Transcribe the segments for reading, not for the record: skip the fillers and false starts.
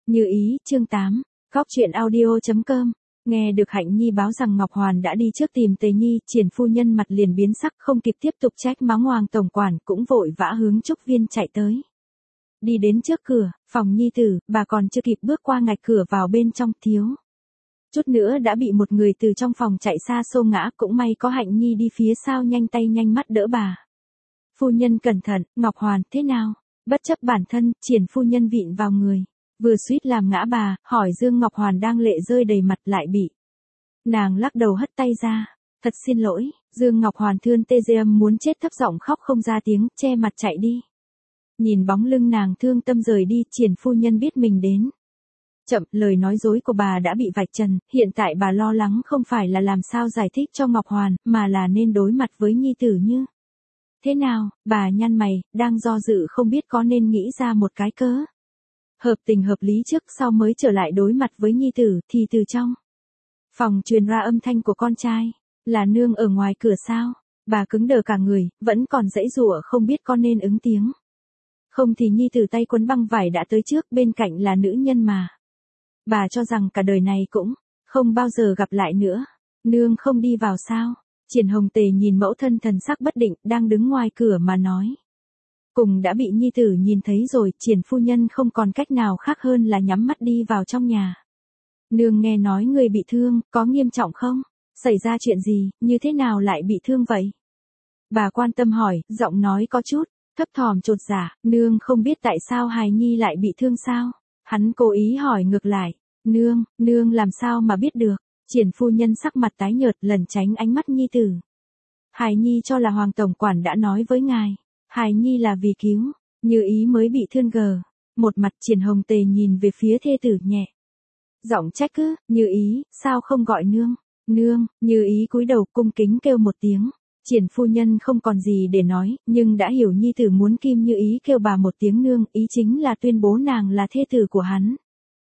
Như ý, chương 8. Góc truyện audio.com. Nghe được Hạnh Nhi báo rằng Ngọc Hoàn đã đi trước tìm Tề Nhi, Triển phu nhân mặt liền biến sắc, không kịp tiếp tục trách mắng Hoàng tổng quản, cũng vội vã hướng Trúc Viên chạy tới. Đi đến trước cửa, phòng Nhi tử, bà còn chưa kịp bước qua ngạch cửa vào bên trong, thiếu chút nữa đã bị một người từ trong phòng chạy xa xô ngã, cũng may có Hạnh Nhi đi phía sau nhanh tay nhanh mắt đỡ bà. Phu nhân cẩn thận, Ngọc Hoàn, thế nào? Bất chấp bản thân, Triển phu nhân vịn vào người. Vừa suýt làm ngã bà, hỏi Dương Ngọc Hoàn đang lệ rơi đầy mặt lại bị. Nàng lắc đầu hất tay ra. Thật xin lỗi, Dương Ngọc Hoàn thương tê dê âm muốn chết, thấp giọng khóc không ra tiếng, che mặt chạy đi. Nhìn bóng lưng nàng thương tâm rời đi, Triển phu nhân biết mình đến chậm, lời nói dối của bà đã bị vạch trần, hiện tại bà lo lắng không phải là làm sao giải thích cho Ngọc Hoàn, mà là nên đối mặt với nhi tử như thế nào. Bà nhăn mày, đang do dự không biết có nên nghĩ ra một cái cớ hợp tình hợp lý trước sau mới trở lại đối mặt với nhi tử, thì từ trong phòng truyền ra âm thanh của con trai. Là nương ở ngoài cửa sao? Bà cứng đờ cả người, vẫn còn giãy giụa không biết có nên ứng tiếng không thì nhi tử tay quấn băng vải đã tới trước, bên cạnh là nữ nhân mà bà cho rằng cả đời này cũng không bao giờ gặp lại nữa. Nương không đi vào sao? Triển Hồng Tề nhìn mẫu thân thần sắc bất định, đang đứng ngoài cửa mà nói. Cùng đã bị nhi tử nhìn thấy rồi, Triển phu nhân không còn cách nào khác hơn là nhắm mắt đi vào trong nhà. Nương nghe nói người bị thương, có nghiêm trọng không? Xảy ra chuyện gì, như thế nào lại bị thương vậy? Bà quan tâm hỏi, giọng nói có chút thấp thỏm chột dạ. Nương không biết tại sao hài nhi lại bị thương sao? Hắn cố ý hỏi ngược lại. Nương làm sao mà biết được? Triển phu nhân sắc mặt tái nhợt, lẩn tránh ánh mắt nhi tử. Hài nhi cho là Hoàng tổng quản đã nói với ngài. Hài nhi là vì cứu Như ý mới bị thương gờ. Một mặt Triển Hồng Tề nhìn về phía thê tử nhẹ giọng trách cứ, Như ý, sao không gọi nương? Nương. Như ý cúi đầu cung kính kêu một tiếng. Triển phu nhân không còn gì để nói, nhưng đã hiểu nhi tử muốn Kim Như ý kêu bà một tiếng nương, ý chính là tuyên bố nàng là thê tử của hắn,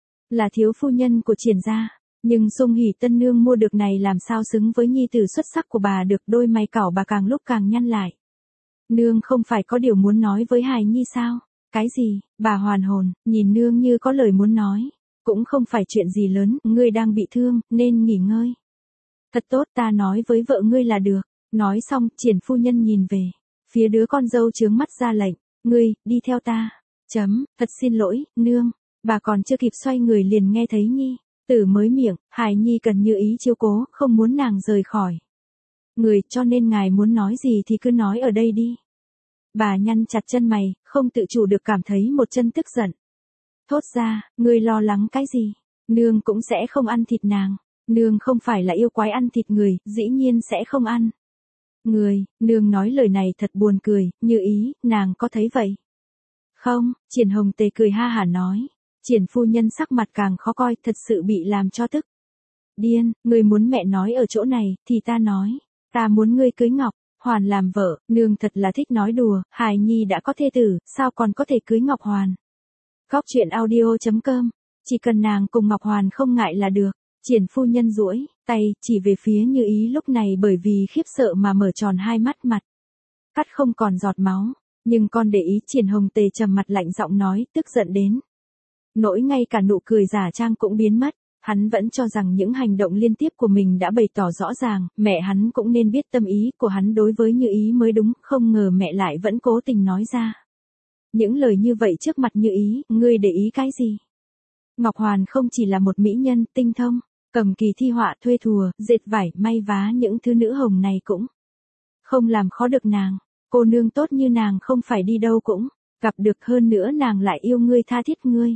là thiếu phu nhân của Triển gia. Nhưng Sung Hỉ tân nương mua được này làm sao xứng với nhi tử xuất sắc của bà được? Đôi mày cau bà càng lúc càng nhăn lại. Nương không phải có điều muốn nói với hài nhi sao? Cái gì? Bà hoàn hồn, nhìn nương như có lời muốn nói. Cũng không phải chuyện gì lớn, ngươi đang bị thương, nên nghỉ ngơi thật tốt, ta nói với vợ ngươi là được. Nói xong, Triển phu nhân nhìn về phía đứa con dâu trướng mắt ra lệnh, ngươi, đi theo ta. Thật xin lỗi, nương. Bà còn chưa kịp xoay người liền nghe thấy nhi tử mới miệng, hài nhi cần Như ý chiếu cố, không muốn nàng rời khỏi người, cho nên ngài muốn nói gì thì cứ nói ở đây đi. Bà nhăn chặt chân mày, không tự chủ được cảm thấy một chân tức giận. Thốt ra, ngươi lo lắng cái gì? Nương cũng sẽ không ăn thịt nàng. Nương không phải là yêu quái ăn thịt người, dĩ nhiên sẽ không ăn người. Nương nói lời này thật buồn cười. Như ý, nàng có thấy vậy không? Triển Hồng Tề cười ha hả nói. Triển phu nhân sắc mặt càng khó coi, thật sự bị làm cho tức điên. Ngươi muốn mẹ nói ở chỗ này, thì ta nói. Ta muốn ngươi cưới Ngọc Hoàn làm vợ. Nương thật là thích nói đùa, hài nhi đã có thê tử, sao còn có thể cưới Ngọc Hoàn? Góc truyện audio.com. Chỉ cần nàng cùng Ngọc Hoàn không ngại là được. Triển phu nhân duỗi tay chỉ về phía Như ý lúc này bởi vì khiếp sợ mà mở tròn hai mắt, mặt cắt không còn giọt máu. Nhưng con để ý, Triển Hồng Tề trầm mặt lạnh giọng nói, tức giận đến nỗi ngay cả nụ cười giả trang cũng biến mất. Hắn vẫn cho rằng những hành động liên tiếp của mình đã bày tỏ rõ ràng, mẹ hắn cũng nên biết tâm ý của hắn đối với Như ý mới đúng, không ngờ mẹ lại vẫn cố tình nói ra những lời như vậy trước mặt Như ý. Ngươi để ý cái gì? Ngọc Hoàn không chỉ là một mỹ nhân, tinh thông cầm kỳ thi họa, thuê thùa, dệt vải, may vá, những thứ nữ hồng này cũng không làm khó được nàng. Cô nương tốt như nàng không phải đi đâu cũng gặp được, hơn nữa nàng lại yêu ngươi, tha thiết ngươi.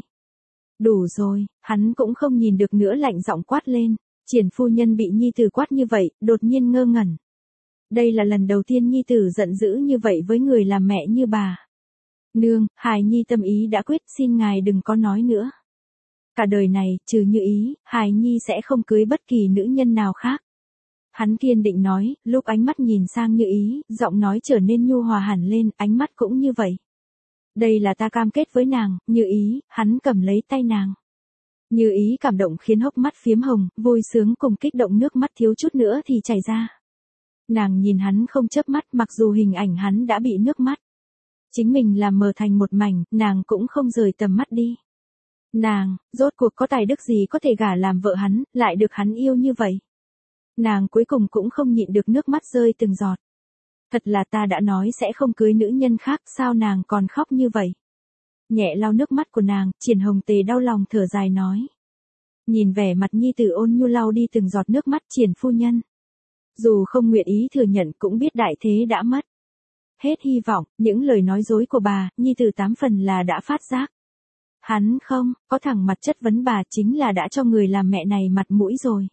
Đủ rồi, hắn cũng không nhìn được nữa, lạnh giọng quát lên. Triển phu nhân bị nhi tử quát như vậy, đột nhiên ngơ ngẩn. Đây là lần đầu tiên nhi tử giận dữ như vậy với người làm mẹ như bà. Nương, hài nhi tâm ý đã quyết, xin ngài đừng có nói nữa. Cả đời này, trừ Như ý, hài nhi sẽ không cưới bất kỳ nữ nhân nào khác. Hắn kiên định nói, lúc ánh mắt nhìn sang Như ý, giọng nói trở nên nhu hòa hẳn lên, ánh mắt cũng như vậy. Đây là ta cam kết với nàng. Như ý. Hắn cầm lấy tay nàng. Như ý cảm động khiến hốc mắt phiếm hồng, vui sướng cùng kích động, nước mắt thiếu chút nữa thì chảy ra. Nàng nhìn hắn không chớp mắt, mặc dù hình ảnh hắn đã bị nước mắt chính mình làm mờ thành một mảnh, nàng cũng không rời tầm mắt đi. Nàng, rốt cuộc có tài đức gì có thể gả làm vợ hắn, lại được hắn yêu như vậy. Nàng cuối cùng cũng không nhịn được nước mắt rơi từng giọt. Thật là ta đã nói sẽ không cưới nữ nhân khác, sao nàng còn khóc như vậy? Nhẹ lau nước mắt của nàng, Triển Hồng Tề đau lòng thở dài nói. Nhìn vẻ mặt nhi tử ôn nhu lau đi từng giọt nước mắt Triển phu nhân. Dù không nguyện ý thừa nhận cũng biết đại thế đã mất. Hết hy vọng, những lời nói dối của bà, nhi tử 8 phần là đã phát giác. Hắn không, có thẳng mặt chất vấn bà chính là đã cho người làm mẹ này mặt mũi rồi.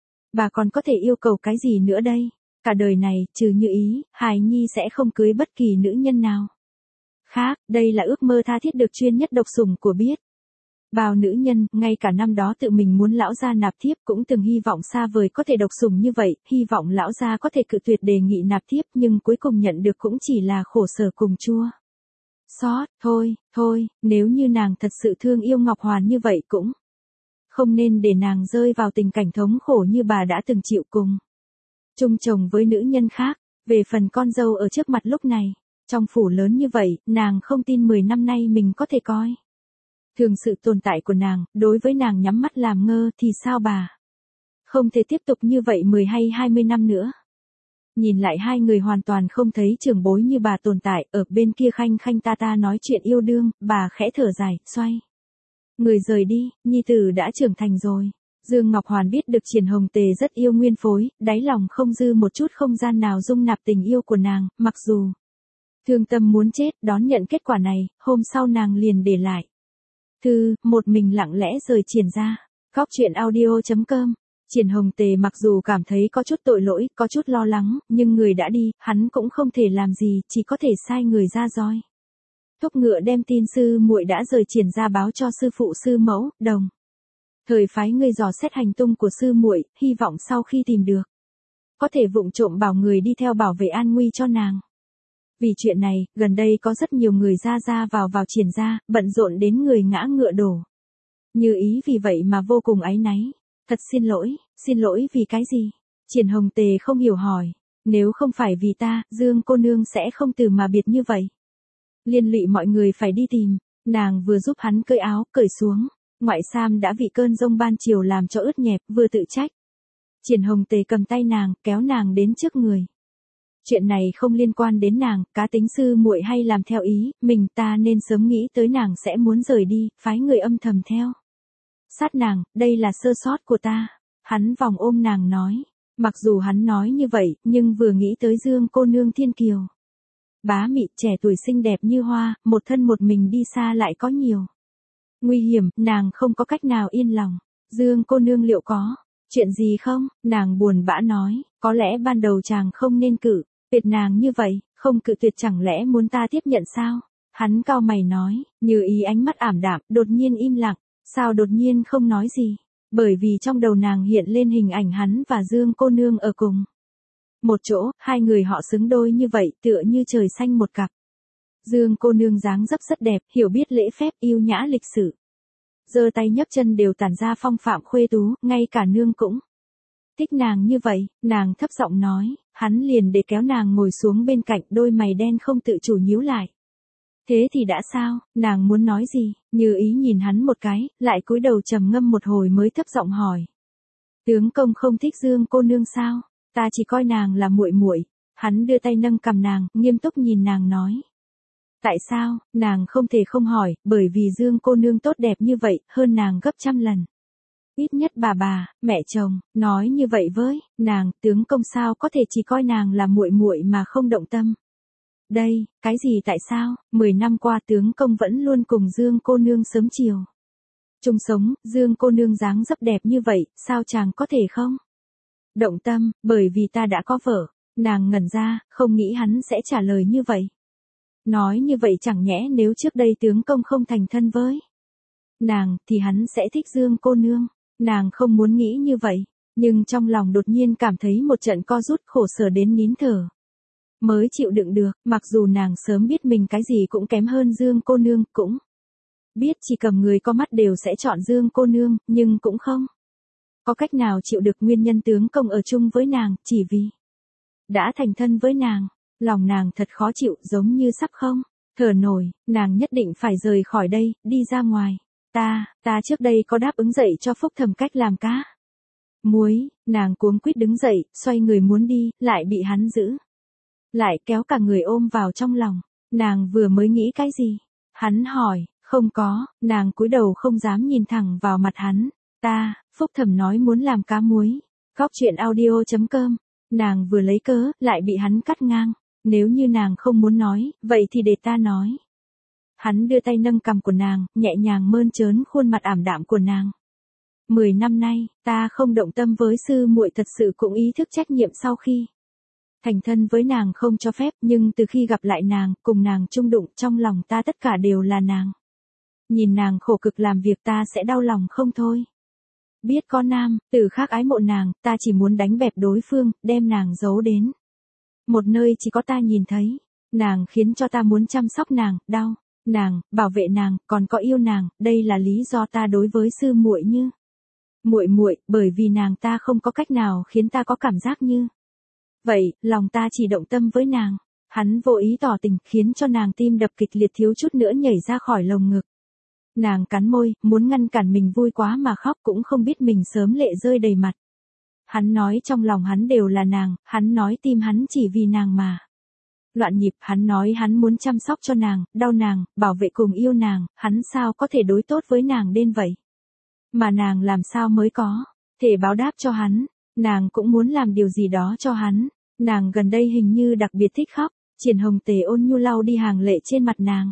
Bà còn có thể yêu cầu cái gì nữa đây? Cả đời này, trừ Như Ý, hài nhi sẽ không cưới bất kỳ nữ nhân nào khác, đây là ước mơ tha thiết được chuyên nhất độc sủng của biết. Bao nữ nhân, ngay cả năm đó tự mình muốn lão gia nạp thiếp cũng từng hy vọng xa vời có thể độc sủng như vậy, hy vọng lão gia có thể cự tuyệt đề nghị nạp thiếp nhưng cuối cùng nhận được cũng chỉ là khổ sở cùng chua. Xót, thôi, nếu như nàng thật sự thương yêu Ngọc Hoàn như vậy cũng không nên để nàng rơi vào tình cảnh thống khổ như bà đã từng chịu cùng. Chung chồng với nữ nhân khác, về phần con dâu ở trước mặt lúc này, trong phủ lớn như vậy, nàng không tin 10 năm nay mình có thể coi thường sự tồn tại của nàng, đối với nàng nhắm mắt làm ngơ thì sao bà? Không thể tiếp tục như vậy 10 hay 20 năm nữa. Nhìn lại hai người hoàn toàn không thấy trưởng bối như bà tồn tại, ở bên kia khanh khanh ta ta nói chuyện yêu đương, bà khẽ thở dài, xoay người rời đi, nhi tử đã trưởng thành rồi. Dương Ngọc Hoàn biết được Triển Hồng Tề rất yêu Nguyên Phối, đáy lòng không dư một chút không gian nào dung nạp tình yêu của nàng, mặc dù thương tâm muốn chết, đón nhận kết quả này, hôm sau nàng liền để lại thư, một mình lặng lẽ rời Triển ra. Góc truyện audio.com. Triển Hồng Tề mặc dù cảm thấy có chút tội lỗi, có chút lo lắng, nhưng người đã đi, hắn cũng không thể làm gì, chỉ có thể sai người ra roi thúc ngựa đem tin sư muội đã rời Triển ra báo cho sư phụ sư mẫu, đồng thời phái người dò xét hành tung của sư muội, hy vọng sau khi tìm được có thể vụng trộm bảo người đi theo bảo vệ an nguy cho nàng. Vì chuyện này, gần đây có rất nhiều người ra vào Triển ra, bận rộn đến người ngã ngựa đổ. Như Ý vì vậy mà vô cùng áy náy. Thật xin lỗi vì cái gì? Triển Hồng Tề không hiểu hỏi. Nếu không phải vì ta, Dương cô nương sẽ không từ mà biệt như vậy. Liên lụy mọi người phải đi tìm, nàng vừa giúp hắn cởi áo, cởi xuống. Ngoại Sam đã bị cơn giông ban chiều làm cho ướt nhẹp, vừa tự trách. Triển Hồng Tề cầm tay nàng, kéo nàng đến trước người. Chuyện này không liên quan đến nàng, cá tính sư muội hay làm theo ý, mình ta nên sớm nghĩ tới nàng sẽ muốn rời đi, phái người âm thầm theo sát nàng, đây là sơ sót của ta. Hắn vòng ôm nàng nói, mặc dù hắn nói như vậy, nhưng vừa nghĩ tới Dương cô nương thiên kiều. Bá mị trẻ tuổi xinh đẹp như hoa, một thân một mình đi xa lại có nhiều nguy hiểm, nàng không có cách nào yên lòng. Dương cô nương liệu có chuyện gì không? Nàng buồn bã nói, có lẽ ban đầu chàng không nên cự tuyệt nàng như vậy, không cự tuyệt chẳng lẽ muốn ta tiếp nhận sao? Hắn cau mày nói, Như Ý ánh mắt ảm đạm, đột nhiên im lặng. Sao đột nhiên không nói gì? Bởi vì trong đầu nàng hiện lên hình ảnh hắn và Dương cô nương ở cùng một chỗ, hai người họ xứng đôi như vậy, tựa như trời xanh một cặp. Dương cô nương dáng dấp rất đẹp, hiểu biết lễ phép, yêu nhã lịch sự. Giơ tay nhấc chân đều tản ra phong phạm khuê tú, ngay cả nương cũng thích nàng như vậy. Nàng thấp giọng nói, hắn liền để kéo nàng ngồi xuống bên cạnh, đôi mày đen không tự chủ nhíu lại. Thế thì đã sao? Nàng muốn nói gì? Như Ý nhìn hắn một cái, lại cúi đầu trầm ngâm một hồi mới thấp giọng hỏi. Tướng công không thích Dương cô nương sao? Ta chỉ coi nàng là muội muội. Hắn đưa tay nâng cằm nàng, nghiêm túc nhìn nàng nói. Tại sao? Nàng không thể không hỏi, bởi vì Dương cô nương tốt đẹp như vậy, hơn nàng gấp trăm lần. Ít nhất bà, mẹ chồng, nói như vậy với nàng, tướng công sao có thể chỉ coi nàng là muội muội mà không động tâm. Đây, cái gì tại sao, 10 năm qua tướng công vẫn luôn cùng Dương cô nương sớm chiều chung sống, Dương cô nương dáng dấp đẹp như vậy, sao chàng có thể không động tâm, bởi vì ta đã có vợ. Nàng ngẩn ra, không nghĩ hắn sẽ trả lời như vậy. Nói như vậy chẳng nhẽ nếu trước đây tướng công không thành thân với nàng, thì hắn sẽ thích Dương cô nương. Nàng không muốn nghĩ như vậy, nhưng trong lòng đột nhiên cảm thấy một trận co rút khổ sở đến nín thở. Mới chịu đựng được, mặc dù nàng sớm biết mình cái gì cũng kém hơn Dương cô nương, cũng biết chỉ cầm người có mắt đều sẽ chọn Dương cô nương, nhưng cũng không có cách nào chịu được nguyên nhân tướng công ở chung với nàng, chỉ vì đã thành thân với nàng. Lòng nàng thật khó chịu, giống như sắp không thở nổi. Nàng nhất định phải rời khỏi đây, đi ra ngoài. Ta trước đây có đáp ứng dạy cho Phúc Thầm cách làm cá muối, nàng cuống quýt đứng dậy, xoay người muốn đi, lại bị hắn giữ. Lại kéo cả người ôm vào trong lòng. Nàng vừa mới nghĩ cái gì? Hắn hỏi, không có, nàng cúi đầu không dám nhìn thẳng vào mặt hắn. Phúc Thầm nói muốn làm cá muối. Góc chuyện audio.com. Nàng vừa lấy cớ, lại bị hắn cắt ngang. Nếu như nàng không muốn nói, vậy thì để ta nói. Hắn đưa tay nâng cằm của nàng, nhẹ nhàng mơn trớn khuôn mặt ảm đạm của nàng. 10 năm nay, ta không động tâm với sư muội, thật sự cũng ý thức trách nhiệm sau khi thành thân với nàng không cho phép, nhưng từ khi gặp lại nàng, cùng nàng chung đụng, trong lòng ta tất cả đều là nàng. Nhìn nàng khổ cực làm việc ta sẽ đau lòng không thôi. Biết có nam tử khác ái mộ nàng, ta chỉ muốn đánh bẹp đối phương, đem nàng giấu đến một nơi chỉ có ta nhìn thấy. Nàng khiến cho ta muốn chăm sóc nàng, đau nàng, bảo vệ nàng, còn có yêu nàng, đây là lý do ta đối với sư muội như muội, bởi vì nàng ta không có cách nào khiến ta có cảm giác như vậy, lòng ta chỉ động tâm với nàng. Hắn vô ý tỏ tình, khiến cho nàng tim đập kịch liệt, thiếu chút nữa nhảy ra khỏi lồng ngực. Nàng cắn môi, muốn ngăn cản mình vui quá mà khóc, cũng không biết mình sớm lệ rơi đầy mặt. Hắn nói trong lòng hắn đều là nàng, hắn nói tim hắn chỉ vì nàng mà loạn nhịp, hắn nói hắn muốn chăm sóc cho nàng, đau nàng, bảo vệ cùng yêu nàng, hắn sao có thể đối tốt với nàng đến vậy? Mà nàng làm sao mới có thể báo đáp cho hắn? Nàng cũng muốn làm điều gì đó cho hắn. Nàng gần đây hình như đặc biệt thích khóc. Triển Hồng Tề ôn nhu lau đi hàng lệ trên mặt nàng.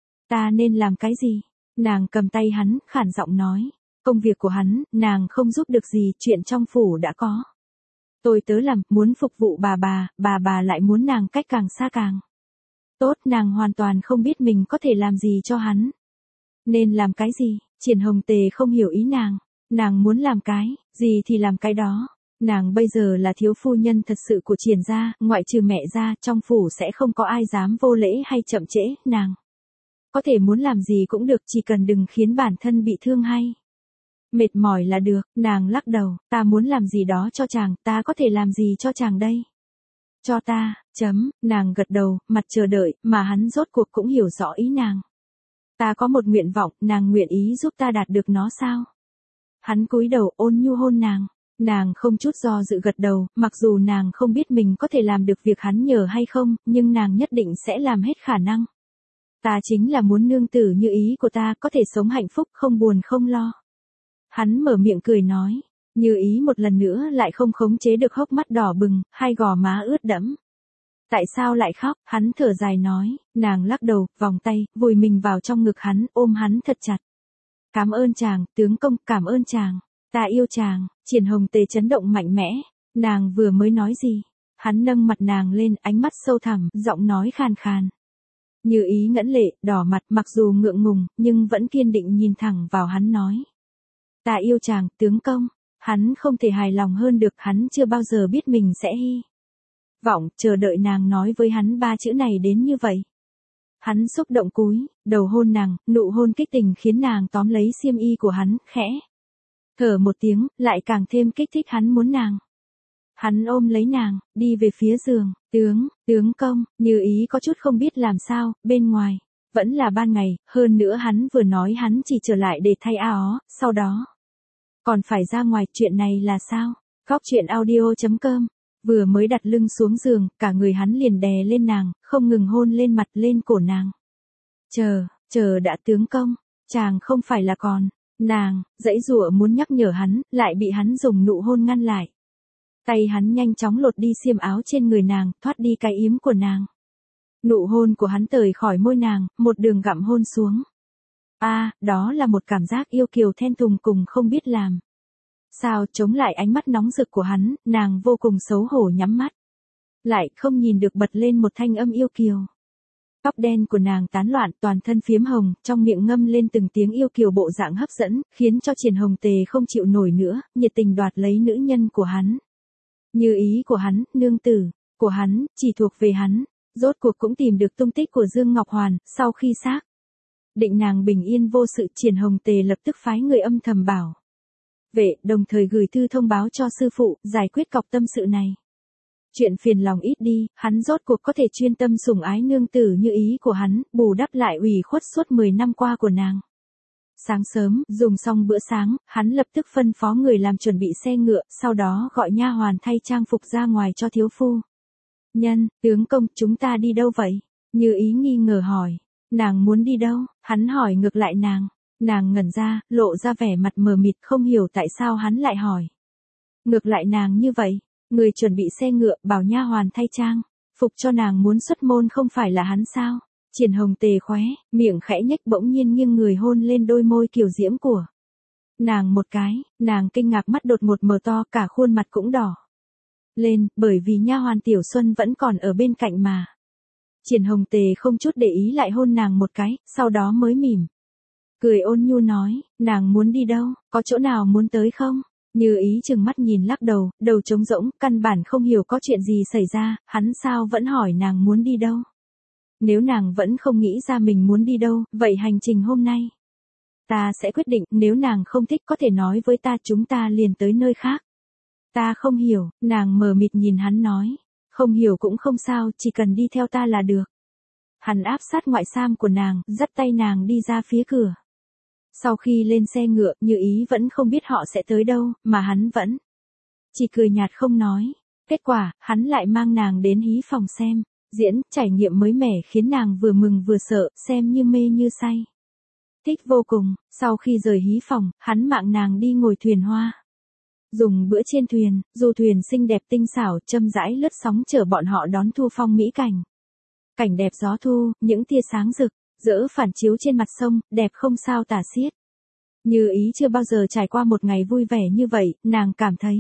Ta nên làm cái gì? Nàng cầm tay hắn, khản giọng nói. Công việc của hắn, nàng không giúp được gì, chuyện trong phủ đã có tôi tớ làm, muốn phục vụ bà lại muốn nàng cách càng xa càng tốt, nàng hoàn toàn không biết mình có thể làm gì cho hắn. Nên làm cái gì? Triển Hồng Tề không hiểu ý nàng muốn làm cái gì thì làm cái đó. Nàng bây giờ là thiếu phu nhân thật sự của Triển gia, ngoại trừ mẹ gia, trong phủ sẽ không có ai dám vô lễ hay chậm trễ, nàng có thể muốn làm gì cũng được, chỉ cần đừng khiến bản thân bị thương hay mệt mỏi là được. Nàng lắc đầu, ta muốn làm gì đó cho chàng, ta có thể làm gì cho chàng đây? Cho ta, nàng gật đầu, mặt chờ đợi, mà hắn rốt cuộc cũng hiểu rõ ý nàng. Ta có một nguyện vọng, nàng nguyện ý giúp ta đạt được nó sao? Hắn cúi đầu ôn nhu hôn nàng. Nàng không chút do dự gật đầu, mặc dù nàng không biết mình có thể làm được việc hắn nhờ hay không, nhưng nàng nhất định sẽ làm hết khả năng. Ta chính là muốn nương tử như ý của ta, có thể sống hạnh phúc, không buồn không lo. Hắn mở miệng cười nói, Như ý một lần nữa lại không khống chế được hốc mắt đỏ bừng, hai gò má ướt đẫm. Tại sao lại khóc? Hắn thở dài nói, nàng lắc đầu, vòng tay, vùi mình vào trong ngực hắn, ôm hắn thật chặt. Cảm ơn chàng, tướng công, cảm ơn chàng. Ta yêu chàng. Triển Hồng Tề chấn động mạnh mẽ. Nàng vừa mới nói gì? Hắn nâng mặt nàng lên, ánh mắt sâu thẳm, giọng nói khàn khàn. Như ý ngẫn lệ, đỏ mặt, mặc dù ngượng ngùng, nhưng vẫn kiên định nhìn thẳng vào hắn nói. Ta yêu chàng, tướng công. Hắn không thể hài lòng hơn được, hắn chưa bao giờ biết mình sẽ hy vọng, chờ đợi nàng nói với hắn ba chữ này đến như vậy. Hắn xúc động cúi, đầu hôn nàng, nụ hôn kích tình khiến nàng tóm lấy xiêm y của hắn, khẽ thở một tiếng, lại càng thêm kích thích hắn muốn nàng. Hắn ôm lấy nàng, đi về phía giường, tướng công, Như ý có chút không biết làm sao, bên ngoài vẫn là ban ngày, hơn nữa hắn vừa nói hắn chỉ trở lại để thay áo, sau đó còn phải ra ngoài, chuyện này là sao? Góc chuyện audio.com. Vừa mới đặt lưng xuống giường, cả người hắn liền đè lên nàng, không ngừng hôn lên mặt, lên cổ nàng. Chờ đã, tướng công, chàng không phải là còn. Nàng giãy giụa muốn nhắc nhở hắn, lại bị hắn dùng nụ hôn ngăn lại. Tay hắn nhanh chóng lột đi xiêm áo trên người nàng, thoát đi cái yếm của nàng. Nụ hôn của hắn tời khỏi môi nàng, một đường gặm hôn xuống. Đó là một cảm giác yêu kiều thẹn thùng cùng không biết làm sao chống lại ánh mắt nóng rực của hắn, nàng vô cùng xấu hổ nhắm mắt lại, không nhìn được, bật lên một thanh âm yêu kiều. Tóc đen của nàng tán loạn, toàn thân phiếm hồng, trong miệng ngâm lên từng tiếng yêu kiều, bộ dạng hấp dẫn, khiến cho Triển Hồng Tề không chịu nổi nữa, nhiệt tình đoạt lấy nữ nhân của hắn. Như ý của hắn, nương tử của hắn, chỉ thuộc về hắn. Rốt cuộc cũng tìm được tung tích của Dương Ngọc Hoàn, sau khi xác định nàng bình yên vô sự, Triển Hồng Tề lập tức phái người âm thầm bảo vệ, đồng thời gửi thư thông báo cho sư phụ, giải quyết cọc tâm sự này. Chuyện phiền lòng ít đi, hắn rốt cuộc có thể chuyên tâm sủng ái nương tử như ý của hắn, bù đắp lại ủy khuất suốt 10 năm qua của nàng. Sáng sớm, dùng xong bữa sáng, hắn lập tức phân phó người làm chuẩn bị xe ngựa, sau đó gọi nha hoàn thay trang phục ra ngoài cho thiếu phu. Nhân, tướng công, chúng ta đi đâu vậy? Như Ý nghi ngờ hỏi. Nàng muốn đi đâu? Hắn hỏi ngược lại nàng. Nàng ngẩn ra, lộ ra vẻ mặt mờ mịt không hiểu tại sao hắn lại hỏi. Ngược lại nàng như vậy, người chuẩn bị xe ngựa bảo nha hoàn thay trang phục cho nàng muốn xuất môn không phải là hắn sao? Triển Hồng Tề khóe, miệng khẽ nhếch bỗng nhiên nghiêng người hôn lên đôi môi kiều diễm của nàng một cái, nàng kinh ngạc mắt đột ngột mở to, cả khuôn mặt cũng đỏ lên, bởi vì nha hoàn Tiểu Xuân vẫn còn ở bên cạnh mà. Triển Hồng Tề không chút để ý lại hôn nàng một cái, sau đó mới mỉm cười ôn nhu nói, nàng muốn đi đâu, có chỗ nào muốn tới không? Như Ý chừng mắt nhìn lắc đầu, đầu trống rỗng, căn bản không hiểu có chuyện gì xảy ra, hắn sao vẫn hỏi nàng muốn đi đâu. Nếu nàng vẫn không nghĩ ra mình muốn đi đâu, vậy hành trình hôm nay ta sẽ quyết định, nếu nàng không thích có thể nói với ta, chúng ta liền tới nơi khác. Ta không hiểu, nàng mờ mịt nhìn hắn nói, không hiểu cũng không sao, chỉ cần đi theo ta là được. Hắn áp sát ngoại sam của nàng, dắt tay nàng đi ra phía cửa. Sau khi lên xe ngựa, Như Ý vẫn không biết họ sẽ tới đâu, mà hắn vẫn chỉ cười nhạt không nói. Kết quả, hắn lại mang nàng đến hí phòng xem diễn, trải nghiệm mới mẻ khiến nàng vừa mừng vừa sợ, xem như mê như say. Thích vô cùng, sau khi rời hí phòng, hắn mạng nàng đi ngồi thuyền hoa. Dùng bữa trên thuyền, du thuyền xinh đẹp tinh xảo, châm rãi lướt sóng chở bọn họ đón thu phong mỹ cảnh. Cảnh đẹp gió thu, những tia sáng rực rỡ phản chiếu trên mặt sông, đẹp không sao tả xiết. Như Ý chưa bao giờ trải qua một ngày vui vẻ như vậy, nàng cảm thấy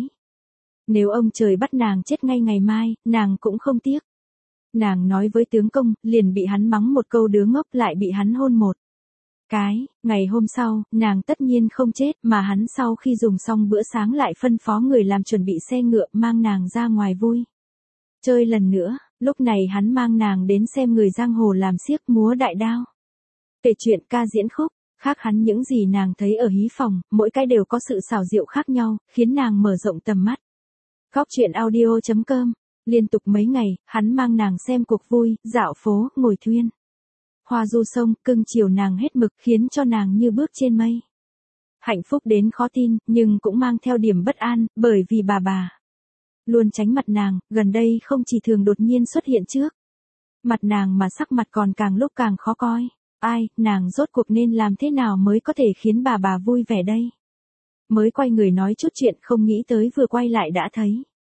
nếu ông trời bắt nàng chết ngay ngày mai, nàng cũng không tiếc. Nàng nói với tướng công, liền bị hắn mắng một câu đứa ngốc, lại bị hắn hôn một cái. Ngày hôm sau, nàng tất nhiên không chết, mà hắn sau khi dùng xong bữa sáng lại phân phó người làm chuẩn bị xe ngựa mang nàng ra ngoài vui chơi lần nữa. Lúc này hắn mang nàng đến xem người giang hồ làm xiếc múa đại đao, kể chuyện ca diễn khúc. Khác hắn những gì nàng thấy ở hí phòng, mỗi cái đều có sự xảo diệu khác nhau, khiến nàng mở rộng tầm mắt. Góc truyện audio.com. Liên tục mấy ngày, hắn mang nàng xem cuộc vui, dạo phố, ngồi thuyền hoa du sông, cưng chiều nàng hết mực, khiến cho nàng như bước trên mây. Hạnh phúc đến khó tin, nhưng cũng mang theo điểm bất an, bởi vì bà luôn tránh mặt nàng, gần đây không chỉ thường đột nhiên xuất hiện trước mặt nàng mà sắc mặt còn càng lúc càng khó coi. Ai, nàng rốt cuộc nên làm thế nào mới có thể khiến bà vui vẻ đây? Mới quay người nói chút chuyện, không nghĩ tới vừa quay lại đã thấy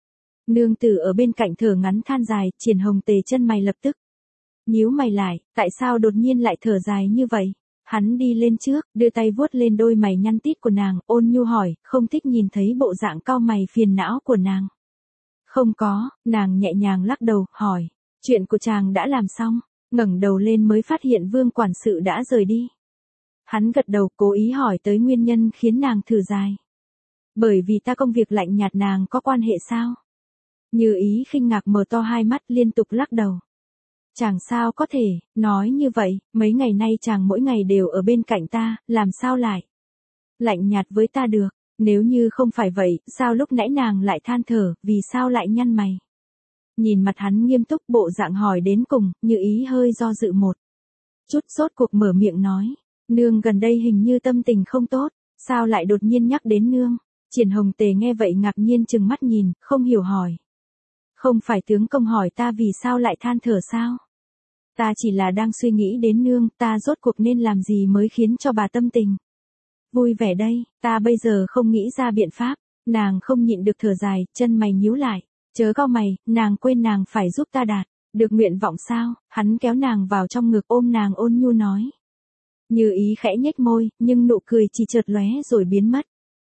nương tử ở bên cạnh thở ngắn than dài. Triển Hồng Tề chân mày lập tức nhíu mày lại, tại sao đột nhiên lại thở dài như vậy? Hắn đi lên trước, đưa tay vuốt lên đôi mày nhăn tít của nàng, ôn nhu hỏi, không thích nhìn thấy bộ dạng cau mày phiền não của nàng. Không có, nàng nhẹ nhàng lắc đầu, hỏi, chuyện của chàng đã làm xong? Ngẩng đầu lên mới phát hiện Vương quản sự đã rời đi. Hắn gật đầu, cố ý hỏi tới nguyên nhân khiến nàng thở dài. Bởi vì ta công việc lạnh nhạt, nàng có quan hệ sao? Như Ý khinh ngạc mở to hai mắt, liên tục lắc đầu. Chàng sao có thể nói như vậy, mấy ngày nay chàng mỗi ngày đều ở bên cạnh ta, làm sao lại lạnh nhạt với ta được? Nếu như không phải vậy, sao lúc nãy nàng lại than thở, vì sao lại nhăn mày? Nhìn mặt hắn nghiêm túc, bộ dạng hỏi đến cùng, Như Ý hơi do dự một chút, rốt cuộc mở miệng nói, nương gần đây hình như tâm tình không tốt, sao lại đột nhiên nhắc đến nương? Triển Hồng Tề nghe vậy ngạc nhiên trừng mắt nhìn, không hiểu hỏi. Không phải tướng công hỏi ta vì sao lại than thở sao? Ta chỉ là đang suy nghĩ đến nương, ta rốt cuộc nên làm gì mới khiến cho bà tâm tình vui vẻ đây, ta bây giờ không nghĩ ra biện pháp. Nàng không nhịn được thở dài, chân mày nhíu lại. Chớ cau mày, nàng quên nàng phải giúp ta đạt được nguyện vọng sao? Hắn kéo nàng vào trong ngực, ôm nàng ôn nhu nói. Như Ý khẽ nhếch môi, nhưng nụ cười chỉ chợt lóe rồi biến mất.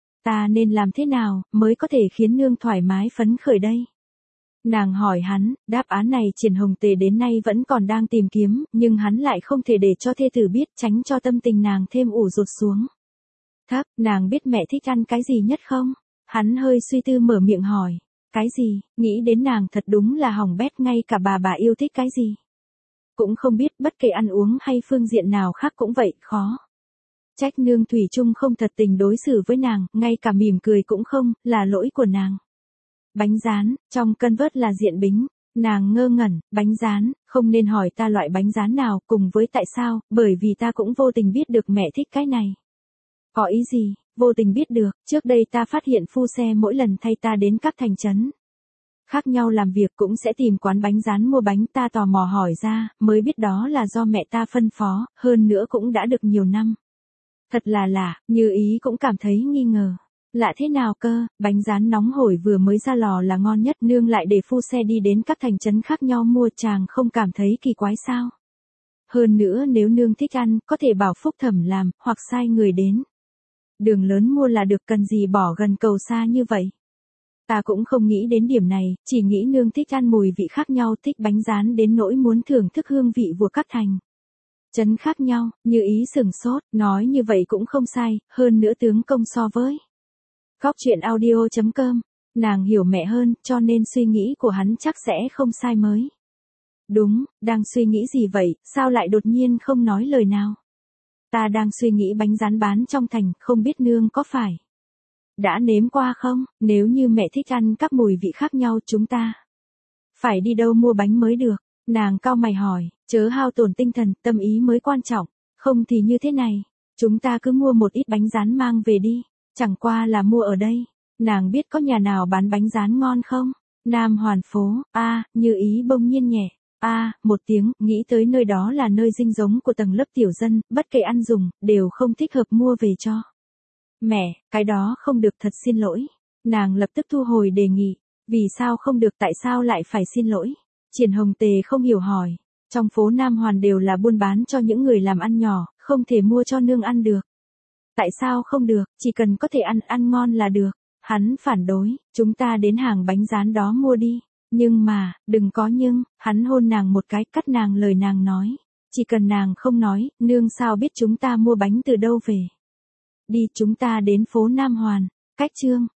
Ta nên làm thế nào mới có thể khiến nương thoải mái phấn khởi đây? Nàng hỏi hắn, đáp án này Triển Hồng Tề đến nay vẫn còn đang tìm kiếm, nhưng hắn lại không thể để cho thê tử biết, tránh cho tâm tình nàng thêm ủ rột xuống thấp. Nàng biết mẹ thích ăn cái gì nhất không? Hắn hơi suy tư mở miệng hỏi. Cái gì? Nghĩ đến nàng thật đúng là hỏng bét, ngay cả bà yêu thích cái gì cũng không biết, bất kể ăn uống hay phương diện nào khác cũng vậy, khó trách nương thủy chung không thật tình đối xử với nàng, ngay cả mỉm cười cũng không, là lỗi của nàng. Bánh rán, trong cân vớt là diện bính. Nàng ngơ ngẩn, bánh rán, không nên hỏi ta loại bánh rán nào, cùng với tại sao, bởi vì ta cũng vô tình biết được mẹ thích cái này. Có ý gì? Vô tình biết được, trước đây ta phát hiện phu xe mỗi lần thay ta đến các thành trấn khác nhau làm việc cũng sẽ tìm quán bánh rán mua bánh, ta tò mò hỏi ra, mới biết đó là do mẹ ta phân phó, hơn nữa cũng đã được nhiều năm. Thật là lạ, Như Ý cũng cảm thấy nghi ngờ. Lạ thế nào cơ, bánh rán nóng hổi vừa mới ra lò là ngon nhất, nương lại để phu xe đi đến các thành trấn khác nhau mua, chàng không cảm thấy kỳ quái sao? Hơn nữa nếu nương thích ăn, có thể bảo Phúc Thẩm làm, hoặc sai người đến đường lớn mua là được, cần gì bỏ gần cầu xa như vậy. Ta cũng không nghĩ đến điểm này, chỉ nghĩ nương thích ăn mùi vị khác nhau, thích bánh rán đến nỗi muốn thưởng thức hương vị của các thành trấn khác nhau. Như Ý sừng sốt, nói như vậy cũng không sai, hơn nữa tướng công so với Góc truyện audio.com, nàng hiểu mẹ hơn, cho nên suy nghĩ của hắn chắc sẽ không sai mới. Đúng, đang suy nghĩ gì vậy, sao lại đột nhiên không nói lời nào? Ta đang suy nghĩ bánh rán bán trong thành, không biết nương có phải đã nếm qua không? Nếu như mẹ thích ăn các mùi vị khác nhau, chúng ta phải đi đâu mua bánh mới được? Nàng cau mày hỏi, chớ hao tổn tinh thần, tâm ý mới quan trọng. Không thì như thế này, chúng ta cứ mua một ít bánh rán mang về đi, chẳng qua là mua ở đây. Nàng biết có nhà nào bán bánh rán ngon không? Nam Hoàn phố, Như Ý bỗng nhiên nhẹ một tiếng, nghĩ tới nơi đó là nơi sinh giống của tầng lớp tiểu dân, bất kể ăn dùng, đều không thích hợp mua về cho mẹ, cái đó không được, thật xin lỗi. Nàng lập tức thu hồi đề nghị. Vì sao không được, tại sao lại phải xin lỗi? Triển Hồng Tề không hiểu hỏi. Trong phố Nam Hoàn đều là buôn bán cho những người làm ăn nhỏ, không thể mua cho nương ăn được. Tại sao không được, chỉ cần có thể ăn ngon là được. Hắn phản đối, chúng ta đến hàng bánh rán đó mua đi. Nhưng mà, đừng có nhưng, hắn hôn nàng một cái, cắt nàng lời nàng nói. Chỉ cần nàng không nói, nương sao biết chúng ta mua bánh từ đâu về. Đi, chúng ta đến phố Nam Hoàn. Cách chương